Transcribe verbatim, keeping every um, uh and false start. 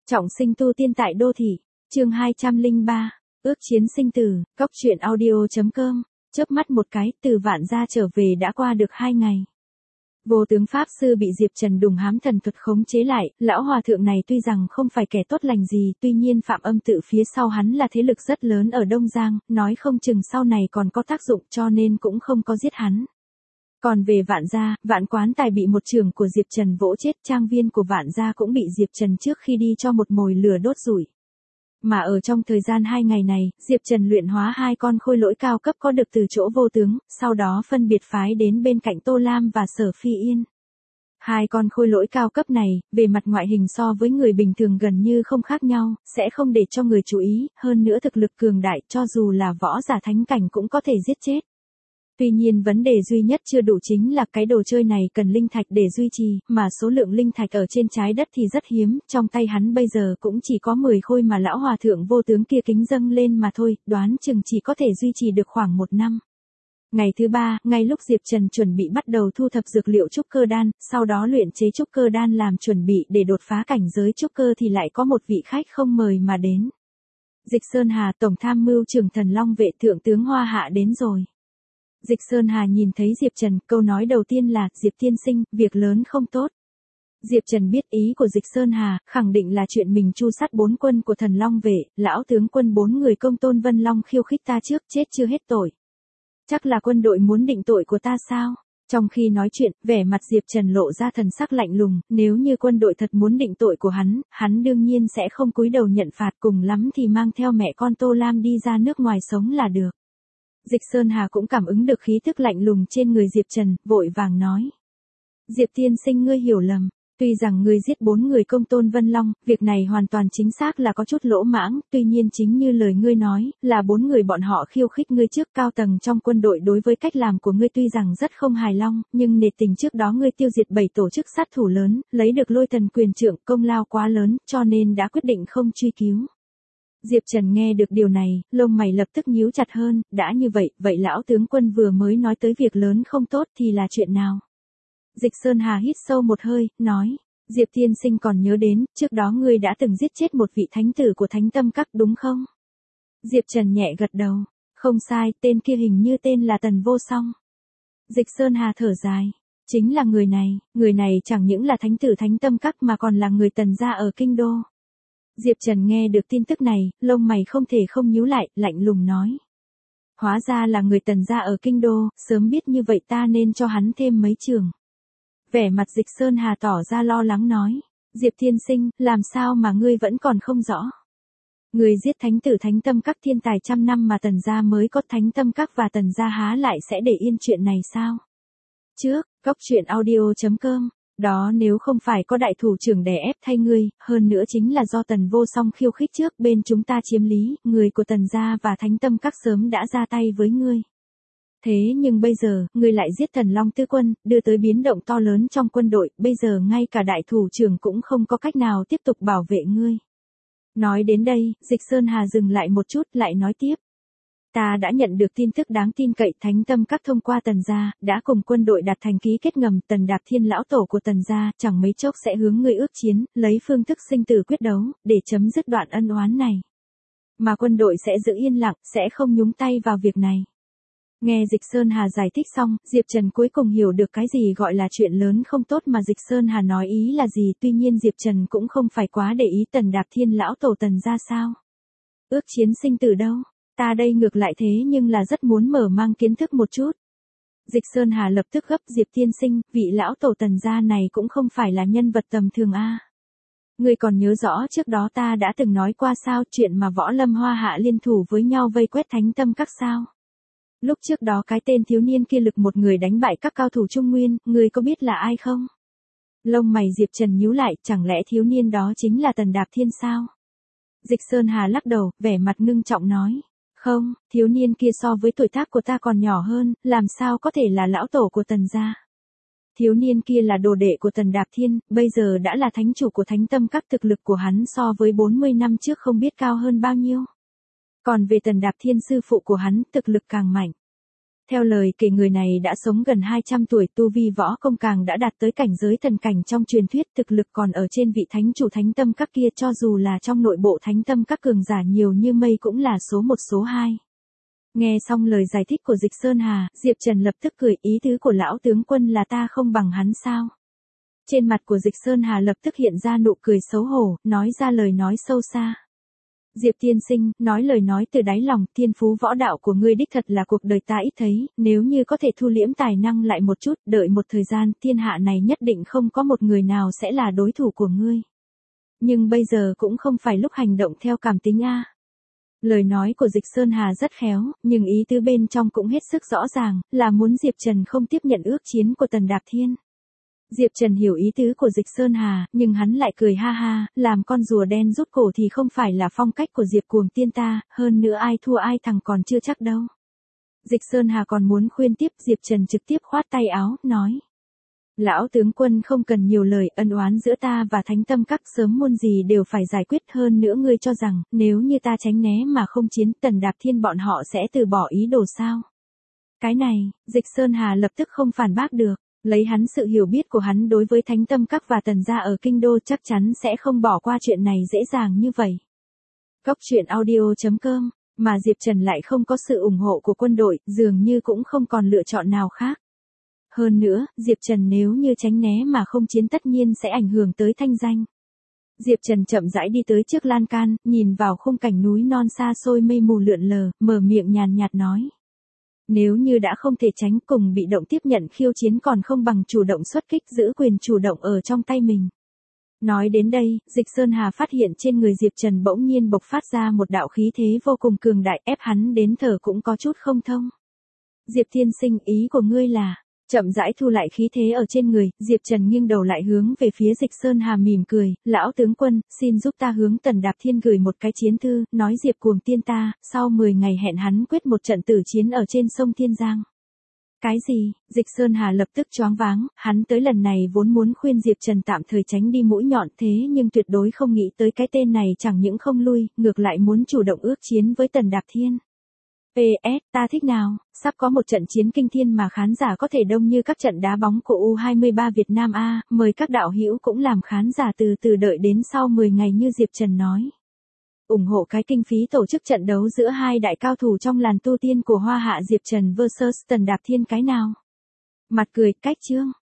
Trọng sinh tu tiên tại đô thị, chương hai trăm lẻ ba, ước chiến sinh tử, cốc truyện audio chấm com, chớp mắt một cái, từ Vạn Gia trở về đã qua được hai ngày. Vô tướng Pháp Sư bị Diệp Trần đùng hám thần thuật khống chế lại, lão hòa thượng này tuy rằng không phải kẻ tốt lành gì, tuy nhiên Phạm Âm Tự phía sau hắn là thế lực rất lớn ở Đông Giang, nói không chừng sau này còn có tác dụng cho nên cũng không có giết hắn. Còn về Vạn Gia, Vạn Quán Tài bị một trưởng của Diệp Trần vỗ chết, trang viên của Vạn Gia cũng bị Diệp Trần trước khi đi cho một mồi lửa đốt rủi. Mà ở trong thời gian hai ngày này, Diệp Trần luyện hóa hai con khôi lỗi cao cấp có được từ chỗ vô tướng, sau đó phân biệt phái đến bên cạnh Tô Lam và Sở Phi Yên. Hai con khôi lỗi cao cấp này, về mặt ngoại hình so với người bình thường gần như không khác nhau, sẽ không để cho người chú ý, hơn nữa thực lực cường đại cho dù là võ giả thánh cảnh cũng có thể giết chết. Tuy nhiên vấn đề duy nhất chưa đủ chính là cái đồ chơi này cần linh thạch để duy trì, mà số lượng linh thạch ở trên trái đất thì rất hiếm, trong tay hắn bây giờ cũng chỉ có mười khôi mà lão hòa thượng vô tướng kia kính dâng lên mà thôi, đoán chừng chỉ có thể duy trì được khoảng một năm. Ngày thứ ba, ngay lúc Diệp Trần chuẩn bị bắt đầu thu thập dược liệu trúc cơ đan, sau đó luyện chế trúc cơ đan làm chuẩn bị để đột phá cảnh giới trúc cơ thì lại có một vị khách không mời mà đến. Dịch Sơn Hà, Tổng Tham mưu trưởng Thần Long Vệ Thượng tướng Hoa Hạ đến rồi. Dịch Sơn Hà nhìn thấy Diệp Trần, câu nói đầu tiên là, Diệp tiên sinh, việc lớn không tốt. Diệp Trần biết ý của Dịch Sơn Hà, khẳng định là chuyện mình tru sát bốn quân của Thần Long Vệ, lão tướng quân bốn người công tôn Vân Long khiêu khích ta trước, chết chưa hết tội. Chắc là quân đội muốn định tội của ta sao? Trong khi nói chuyện, vẻ mặt Diệp Trần lộ ra thần sắc lạnh lùng, nếu như quân đội thật muốn định tội của hắn, hắn đương nhiên sẽ không cúi đầu nhận phạt, cùng lắm thì mang theo mẹ con Tô Lam đi ra nước ngoài sống là được. Dịch Sơn Hà cũng cảm ứng được khí thức lạnh lùng trên người Diệp Trần, vội vàng nói. Diệp tiên sinh ngươi hiểu lầm, tuy rằng ngươi giết bốn người công tôn Vân Long, việc này hoàn toàn chính xác là có chút lỗ mãng, tuy nhiên chính như lời ngươi nói, là bốn người bọn họ khiêu khích ngươi trước, cao tầng trong quân đội đối với cách làm của ngươi tuy rằng rất không hài lòng, nhưng nể tình trước đó ngươi tiêu diệt bảy tổ chức sát thủ lớn, lấy được lôi thần quyền trượng, công lao quá lớn, cho nên đã quyết định không truy cứu. Diệp Trần nghe được điều này, lông mày lập tức nhíu chặt hơn, đã như vậy, vậy lão tướng quân vừa mới nói tới việc lớn không tốt thì là chuyện nào? Dịch Sơn Hà hít sâu một hơi, nói, Diệp tiên sinh còn nhớ đến, trước đó ngươi đã từng giết chết một vị thánh tử của Thánh Tâm Các đúng không? Diệp Trần nhẹ gật đầu, không sai, tên kia hình như tên là Tần Vô Song. Dịch Sơn Hà thở dài, chính là người này, người này chẳng những là thánh tử Thánh Tâm Các mà còn là người Tần gia ở Kinh Đô. Diệp Trần nghe được tin tức này, lông mày không thể không nhíu lại, lạnh lùng nói. Hóa ra là người Tần gia ở Kinh Đô, sớm biết như vậy ta nên cho hắn thêm mấy trường. Vẻ mặt Dịch Sơn Hà tỏ ra lo lắng nói. Diệp thiên sinh, làm sao mà ngươi vẫn còn không rõ? Ngươi giết thánh tử Thánh Tâm Các thiên tài trăm năm mà Tần gia mới có, Thánh Tâm Các và Tần gia há lại sẽ để yên chuyện này sao? Trước, cốc truyện audio chấm com. Đó nếu không phải có đại thủ trưởng đè ép thay ngươi, hơn nữa chính là do Tần Vô Song khiêu khích trước bên chúng ta chiếm lý, người của Tần gia và Thánh Tâm Các sớm đã ra tay với ngươi. Thế nhưng bây giờ, ngươi lại giết Thần Long Tứ Quân, đưa tới biến động to lớn trong quân đội, bây giờ ngay cả đại thủ trưởng cũng không có cách nào tiếp tục bảo vệ ngươi. Nói đến đây, Dịch Sơn Hà dừng lại một chút, lại nói tiếp. Ta đã nhận được tin tức đáng tin cậy, Thánh Tâm Các thông qua Tần gia, đã cùng quân đội đạt thành ký kết ngầm, Tần Đạp Thiên lão tổ của Tần gia, chẳng mấy chốc sẽ hướng ngươi ước chiến, lấy phương thức sinh tử quyết đấu, để chấm dứt đoạn ân oán này. Mà quân đội sẽ giữ yên lặng, sẽ không nhúng tay vào việc này. Nghe Dịch Sơn Hà giải thích xong, Diệp Trần cuối cùng hiểu được cái gì gọi là chuyện lớn không tốt mà Dịch Sơn Hà nói ý là gì, tuy nhiên Diệp Trần cũng không phải quá để ý Tần Đạp Thiên lão tổ Tần gia sao. Ước chiến sinh tử đâu? Ta đây ngược lại thế nhưng là rất muốn mở mang kiến thức một chút. Dịch Sơn Hà lập tức gấp, Diệp tiên sinh, vị lão tổ Tần gia này cũng không phải là nhân vật tầm thường a. À. Ngươi còn nhớ rõ trước đó ta đã từng nói qua sao, chuyện mà Võ Lâm Hoa Hạ liên thủ với nhau vây quét Thánh Tâm Các sao? Lúc trước đó cái tên thiếu niên kia lực một người đánh bại các cao thủ Trung Nguyên, ngươi có biết là ai không? Lông mày Diệp Trần nhíu lại, chẳng lẽ thiếu niên đó chính là Tần Đạp Thiên sao? Dịch Sơn Hà lắc đầu, vẻ mặt ngưng trọng nói. Không, thiếu niên kia so với tuổi tác của ta còn nhỏ hơn, làm sao có thể là lão tổ của Tần gia. Thiếu niên kia là đồ đệ của Tần Đạp Thiên, bây giờ đã là thánh chủ của Thánh Tâm Các, thực lực của hắn so với bốn mươi năm trước không biết cao hơn bao nhiêu. Còn về Tần Đạp Thiên sư phụ của hắn, thực lực càng mạnh. Theo lời kể người này đã sống gần hai trăm tuổi, tu vi võ công càng đã đạt tới cảnh giới thần cảnh trong truyền thuyết, thực lực còn ở trên vị thánh chủ thánh tâm các kia, cho dù là trong nội bộ thánh tâm các cường giả nhiều như mây cũng là số một số hai. Nghe xong lời giải thích của Dịch Sơn Hà, Diệp Trần lập tức cười, ý tứ của lão tướng quân là ta không bằng hắn sao? Trên mặt của Dịch Sơn Hà lập tức hiện ra nụ cười xấu hổ, nói ra lời nói sâu xa. Diệp tiên sinh, nói lời nói từ đáy lòng, thiên phú võ đạo của ngươi đích thật là cuộc đời ta ít thấy, nếu như có thể thu liễm tài năng lại một chút, đợi một thời gian, thiên hạ này nhất định không có một người nào sẽ là đối thủ của ngươi. Nhưng bây giờ cũng không phải lúc hành động theo cảm tính a. Lời nói của Dịch Sơn Hà rất khéo, nhưng ý tứ bên trong cũng hết sức rõ ràng, là muốn Diệp Trần không tiếp nhận ước chiến của Tần Đạp Thiên. Diệp Trần hiểu ý tứ của Dịch Sơn Hà, nhưng hắn lại cười ha ha, làm con rùa đen rút cổ thì không phải là phong cách của Diệp Cuồng tiên ta, hơn nữa ai thua ai thằng còn chưa chắc đâu. Dịch Sơn Hà còn muốn khuyên tiếp, Diệp Trần trực tiếp khoát tay áo, nói. Lão tướng quân không cần nhiều lời, ân oán giữa ta và thánh tâm các sớm muôn gì đều phải giải quyết, hơn nữa ngươi cho rằng, nếu như ta tránh né mà không chiến, Tần Đạp Thiên bọn họ sẽ từ bỏ ý đồ sao? Cái này, Dịch Sơn Hà lập tức không phản bác được. Lấy hắn sự hiểu biết của hắn đối với thánh tâm các và tần gia ở kinh đô chắc chắn sẽ không bỏ qua chuyện này dễ dàng như vậy. Cốc truyện audio chấm com, mà Diệp Trần lại không có sự ủng hộ của quân đội, dường như cũng không còn lựa chọn nào khác. Hơn nữa, Diệp Trần nếu như tránh né mà không chiến tất nhiên sẽ ảnh hưởng tới thanh danh. Diệp Trần chậm rãi đi tới trước lan can, nhìn vào khung cảnh núi non xa xôi mây mù lượn lờ, mở miệng nhàn nhạt nói. Nếu như đã không thể tránh, cùng bị động tiếp nhận khiêu chiến còn không bằng chủ động xuất kích, giữ quyền chủ động ở trong tay mình. Nói đến đây, Dịch Sơn Hà phát hiện trên người Diệp Trần bỗng nhiên bộc phát ra một đạo khí thế vô cùng cường đại, ép hắn đến thở cũng có chút không thông. Diệp tiên sinh, ý của ngươi là... Chậm rãi thu lại khí thế ở trên người, Diệp Trần nghiêng đầu lại hướng về phía Dịch Sơn Hà mỉm cười, lão tướng quân, xin giúp ta hướng Tần Đạp Thiên gửi một cái chiến thư, nói Diệp Cuồng tiên ta, sau mười ngày hẹn hắn quyết một trận tử chiến ở trên sông Thiên Giang. Cái gì? Dịch Sơn Hà lập tức choáng váng, hắn tới lần này vốn muốn khuyên Diệp Trần tạm thời tránh đi mũi nhọn, thế nhưng tuyệt đối không nghĩ tới cái tên này chẳng những không lui, ngược lại muốn chủ động ước chiến với Tần Đạp Thiên. pê ét, ta thích nào, sắp có một trận chiến kinh thiên mà khán giả có thể đông như các trận đá bóng của U hai ba Việt Nam a, mời các đạo hữu cũng làm khán giả từ từ đợi đến sau mười ngày như Diệp Trần nói. Ủng hộ cái kinh phí tổ chức trận đấu giữa hai đại cao thủ trong làn tu tiên của Hoa Hạ, Diệp Trần versus Tần Đạp Thiên cái nào. Mặt cười, cách chương.